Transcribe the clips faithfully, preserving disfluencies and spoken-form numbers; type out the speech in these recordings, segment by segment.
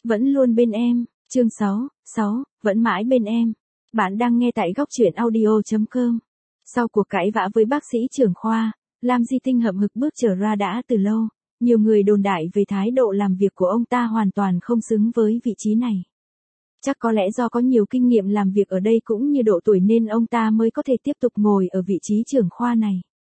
Vẫn luôn bên em, chương sáu, sáu, vẫn mãi bên em. Bạn đang nghe tại góc truyện audio chấm com. Sau cuộc cãi vã với bác sĩ trưởng khoa, Lam Di Tinh hậm hực bước trở ra đã từ lâu. Nhiều người đồn đại về thái độ làm việc của ông ta hoàn toàn không xứng với vị trí này. Chắc có lẽ do có nhiều kinh nghiệm làm việc ở đây cũng như độ tuổi nên ông ta mới có thể tiếp tục ngồi ở vị trí trưởng khoa này.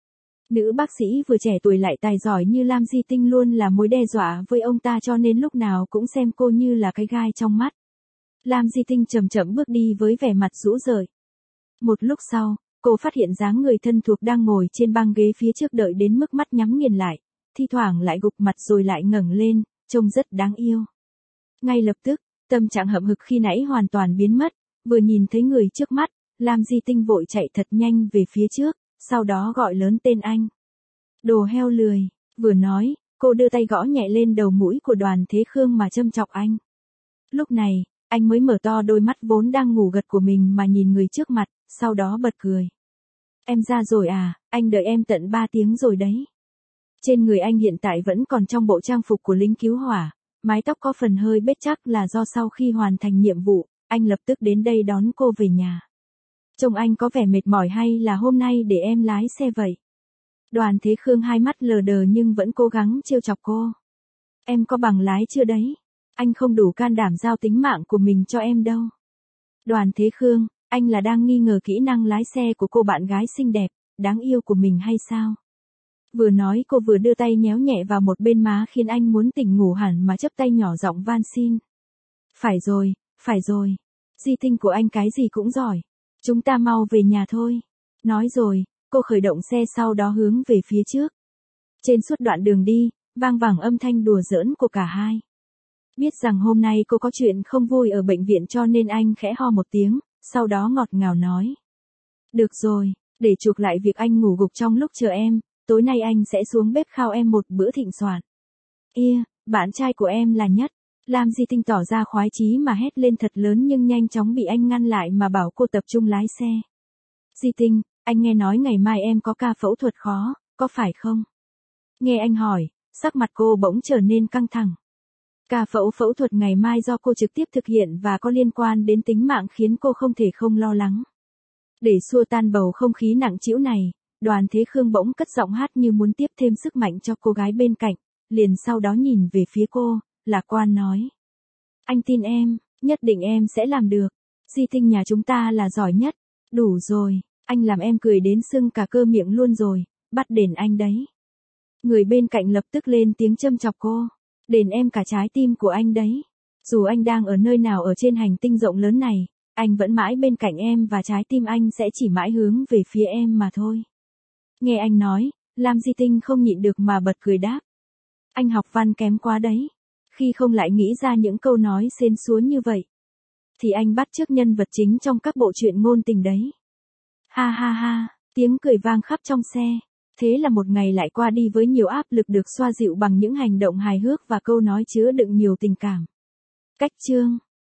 Nữ bác sĩ vừa trẻ tuổi lại tài giỏi như Lam Di Tinh luôn là mối đe dọa với ông ta cho nên lúc nào cũng xem cô như là cái gai trong mắt. Lam Di Tinh chậm chậm bước đi với vẻ mặt rũ rượi. Một lúc sau, cô phát hiện dáng người thân thuộc đang ngồi trên băng ghế phía trước đợi đến mức mắt nhắm nghiền lại, thi thoảng lại gục mặt rồi lại ngẩng lên, trông rất đáng yêu. Ngay lập tức, tâm trạng hậm hực khi nãy hoàn toàn biến mất, vừa nhìn thấy người trước mắt, Lam Di Tinh vội chạy thật nhanh về phía trước, sau đó gọi lớn tên anh. Đồ heo lười, vừa nói, cô đưa tay gõ nhẹ lên đầu mũi của Đoàn Thế Khương mà châm chọc anh. Lúc này, anh mới mở to đôi mắt vốn đang ngủ gật của mình mà nhìn người trước mặt, sau đó bật cười. Em ra rồi à, anh đợi em tận ba tiếng rồi đấy. Trên người anh hiện tại vẫn còn trong bộ trang phục của lính cứu hỏa, mái tóc có phần hơi bết chắc là do sau khi hoàn thành nhiệm vụ, anh lập tức đến đây đón cô về nhà. Trông anh có vẻ mệt mỏi hay là hôm nay để em lái xe vậy? Đoàn Thế Khương hai mắt lờ đờ nhưng vẫn cố gắng trêu chọc cô. Em có bằng lái chưa đấy? Anh không đủ can đảm giao tính mạng của mình cho em đâu. Đoàn Thế Khương, anh là đang nghi ngờ kỹ năng lái xe của cô bạn gái xinh đẹp, đáng yêu của mình hay sao? Vừa nói cô vừa đưa tay nhéo nhẹ vào một bên má khiến anh muốn tỉnh ngủ hẳn mà chấp tay nhỏ giọng van xin. Phải rồi, phải rồi. Di Tinh của anh cái gì cũng giỏi. Chúng ta mau về nhà thôi. Nói rồi, cô khởi động xe sau đó hướng về phía trước. Trên suốt đoạn đường đi, vang vẳng âm thanh đùa giỡn của cả hai. Biết rằng hôm nay cô có chuyện không vui ở bệnh viện cho nên anh khẽ ho một tiếng, sau đó ngọt ngào nói. Được rồi, để chuộc lại việc anh ngủ gục trong lúc chờ em, tối nay anh sẽ xuống bếp khao em một bữa thịnh soạn. Ia, bạn trai của em là nhất. Lam Di Tinh tỏ ra khoái chí mà hét lên thật lớn nhưng nhanh chóng bị anh ngăn lại mà bảo cô tập trung lái xe. Di Tinh, anh nghe nói ngày mai em có ca phẫu thuật khó, có phải không? Nghe anh hỏi, sắc mặt cô bỗng trở nên căng thẳng. Ca phẫu phẫu thuật ngày mai do cô trực tiếp thực hiện và có liên quan đến tính mạng khiến cô không thể không lo lắng. Để xua tan bầu không khí nặng trĩu này, Đoàn Thế Khương bỗng cất giọng hát như muốn tiếp thêm sức mạnh cho cô gái bên cạnh, liền sau đó nhìn về phía cô, lạc quan nói. Anh tin em, nhất định em sẽ làm được. Di Tinh nhà chúng ta là giỏi nhất. Đủ rồi, anh làm em cười đến sưng cả cơ miệng luôn rồi, bắt đền anh đấy. Người bên cạnh lập tức lên tiếng châm chọc cô. Đền em cả trái tim của anh đấy. Dù anh đang ở nơi nào ở trên hành tinh rộng lớn này, anh vẫn mãi bên cạnh em và trái tim anh sẽ chỉ mãi hướng về phía em mà thôi. Nghe anh nói, Lam Di Tinh không nhịn được mà bật cười đáp. Anh học văn kém quá đấy. Khi không lại nghĩ ra những câu nói xến xúa như vậy, thì anh bắt chước nhân vật chính trong các bộ truyện ngôn tình đấy. Ha ha ha, tiếng cười vang khắp trong xe. Thế là một ngày lại qua đi với nhiều áp lực được xoa dịu bằng những hành động hài hước và câu nói chứa đựng nhiều tình cảm. Cách chương